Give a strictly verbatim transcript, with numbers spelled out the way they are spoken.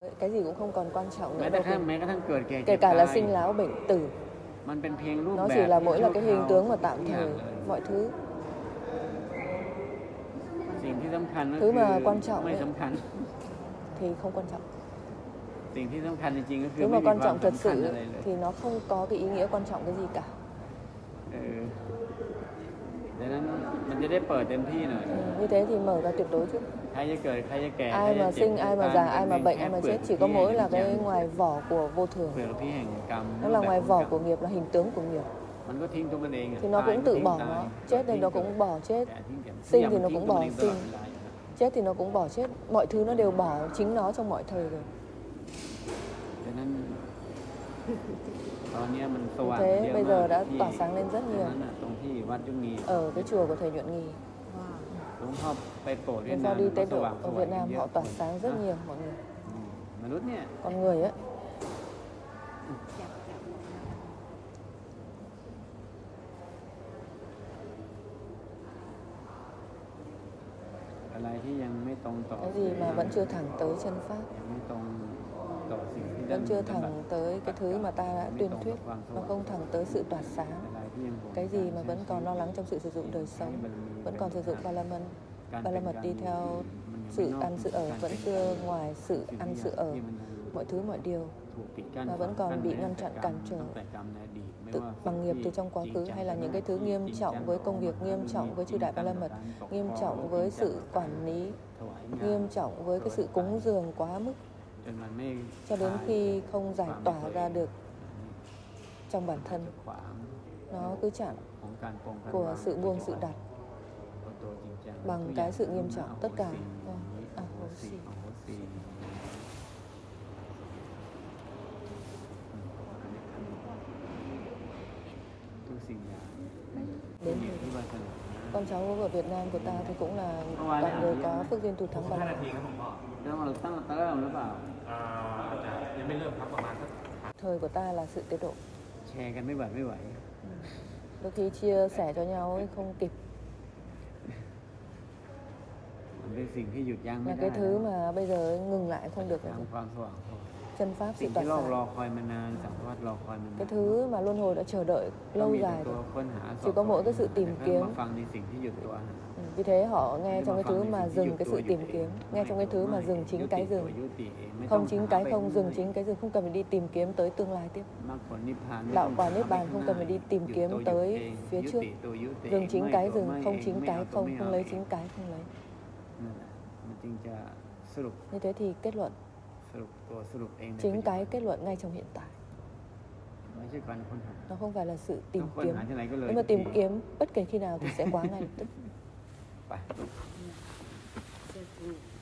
Cái gì cũng không còn quan trọng nữa แม้ đâu. กระทั่งแม้กระทั่งเกิดแก่ Kể เจ็บ cả ตา là ย sinh lão bệnh tử. มันเป็นเพียงรูป Nó แบ chỉ บ là ที่ mỗi ชั่ là ว cái คราว hình tướng mà ทุ tạm กอย่าง thời, เลย mọi thứ. สิ่งที่สำคัญก็ Thứ คือ mà quan trọng ไม่ ấy สำคัญ thì không quan trọng. สิ่งที่สำคัญจริงๆก็คือ Thứ ไม่ mà มี quan ความ trọng thật สำคัญ sự อะไรเลย thì nó không có cái ý nghĩa quan trọng cái gì cả. เออดังนั้นมันจะได้เปิดเต็มที่หน่อย Ừ, như thế thì mở ra tuyệt đối chứ. ใครจะเกิดใครจะแก่ใคร Ai จะ mà เจ็บ sinh, ใคร ai จะ mà ตาย già, มัน ai เป็ mà น bệnh, แค่ ai mà เปลือก chết, chỉ ที่ có แห่ง mỗi là กรร cái ม ngoài vỏ của vô เป thường. ลือกที่แห่งกรรม Nó là รูปแบบ ngoài ของ vỏ กรรม của nghiệp, là hình tướng của nghiệp. มันก็ทิ้งตัวมันเองอะ Thì nó ตาย cũng มัน tự ทิ้ง bỏ ตาย nó, เกิด chết thì ทิ้ง nó เกิด cũng bỏ chết, แก่ทิ้งแก่ sinh ทุก thì อย่าง nó มันทิ้ง cũng ตัวมัน bỏ เองตลอ sinh, ดเวลาอยู่แล้ว chết thì nó cũng bỏ chết. Mọi thứ nó đều bỏ chính nó trong mọi thời rồi. ดังนั้นตอนเนี้ยมันส Như ว่าง thế เยอะ bây มา giờ ก đã ที่ tỏa sáng lên rất ตรง nhiều นั้นน่ะตรงที่วัดยุงงี ở cái chùa của thầy Nhuận Nghi. หลวงพ่อไปโปรดเวีย Hôm ดนา sau ม đi ก็ Tế ส Độ ว่างส ở วย Việt Nam เย họ อะ tỏa sáng rất nhiều mọi người. อืมมนุษย์เนี่ย Con người á, อะไรที่ยังไม่ตรงต่อ cái gì mà vẫn chưa thẳng tới chân pháp, ยังไม่ตรงต่อสิ่งที่ vẫn chưa ปฏิบัติ thẳng tới cái thứ mà ta đã ไม่ tuyên ตรงกั thuyết, บความส nó ว่าง không thẳng tới sự tỏa sáng. อะไรที่ยังห่วง Cái gì mà การ vẫn ใช้ còn ชี lo วิต lắng trong sự sử dụng đời ให้ sống, บารมี vẫn còn sử dụng ba la mật, การ ba เป็ la น mật การ đi มี theo มันยัง sự ไม่นอก ăn sự ở, การ vẫn เป็น chưa ngoài sự สิ่ง ăn ที่ sự ở, ที่มันยัง mọi thứ mọi điều ถูกปิดกั้น mà vẫn còn bị กั้ ngăn แม้ chặn แต่กรรม cản trở ตั้งแต่กรรมในอดีตไม่ tự ว่า bằng nghiệp từ trong quá จริง khứ จัง hay là หรือ những ไม่ cái thứ จริ nghiêm งจั trọng ง với ต่อ công việc, มหา nghiêm บารมี trọng với จริ chư ง đại จั ba ง la ต่อ mật, การปก nghiêm ครอง trọng จริ với งจัง sự quản lý, ถวายงาน nghiêm trọng với cái sự cúng dường quá mức จนมันไม่ cho đến คลาย khi không giải ความ tỏa เป็นตัวเอ ra ง được trong bản จะ thân. ขวาง Nó cứ chặn ของการปรงการ của วาง sự buông sự đặt ตัวตัวจริงจัง bằng ทุกอ cái ย่าง sự nghiêm อ trọng โห tất cả. สิ Vâng, อ à, โห hồ สิ xì. อโหสิทุกสิ่งอย่าง Đến อยู่ thì ที่วาสนา con cháu ở Việt Nam của ta thì cũng là toàn người có phước duyên thủ thắng ba ห้า la นาทีครับผมพ่อแล้วเราตั้งตั้งเริ่มหรือเปล่าอ่าอาจจะยังไม่เริ่มครับประมาณสัก Thời của ta là sự tế độ. แชร์กันไม่ไหวไม่ไหว Đôi khi chia sẻ cho nhau ấy không kịp มันเป็นสิ่งที่หยุดยั้งไม่ là ได้ cái thứ mà bây giờ ngừng lại không được ทาง nữa. ความสว่างสว่าง Chân pháp สิ่ sự ง tỏa ที่โลกรอ sáng. คอยมานานสังสารวัฏรอคอยมานาน Cái thứ mà luân hồi đã chờ đợi ก็ lâu มีแต่ dài ตัว rồi. ค้นหา Chỉ có mỗi cái sự tìm แต่ kiếm. มาฟังในสิ่งที่หยุดตัวหา Ừ, vì thế họ nghe trong cái thứ mà dừng cái sự tìm kiếm, nghe trong cái thứ mà dừng chính cái ยุติตัว dừng, ยุติเองไม่ต้อ không ง chính หา cái ไป không เรื่ dừng อย chính cái dừng, không cần phải đi tìm kiếm tới tương lai tiếp. มรรคผลนิพพานไม่ Đạo ต้อง quả หา niết ไป bàn ข้าง không ห cần น้า phải đi tìm หยุด kiếm ตัวหยุด tới เอง phía ยุ trước. ติตัวยุติ Dừng chính ไม่ cái ตัว dừng, ไม่ không เอง chính ไม่ cái เอาตัว không, ไม่ không เอา lấy เอง chính cái không lấy. นั่นแหละมันจึงจะสรุป Như thế thì kết luận สรุปตัวสรุปเองใน chính ปัจจุบั cái น kết luận ngay trong hiện tại. ไม่ใช่การค้นหา Nó không phải là sự ต้อ tìm งค้น kiếm. หาที่ไหนก็เลย Nếu mà tìm kiếm bất kể khi nào thì sẽ quá ngay lập tức. ไป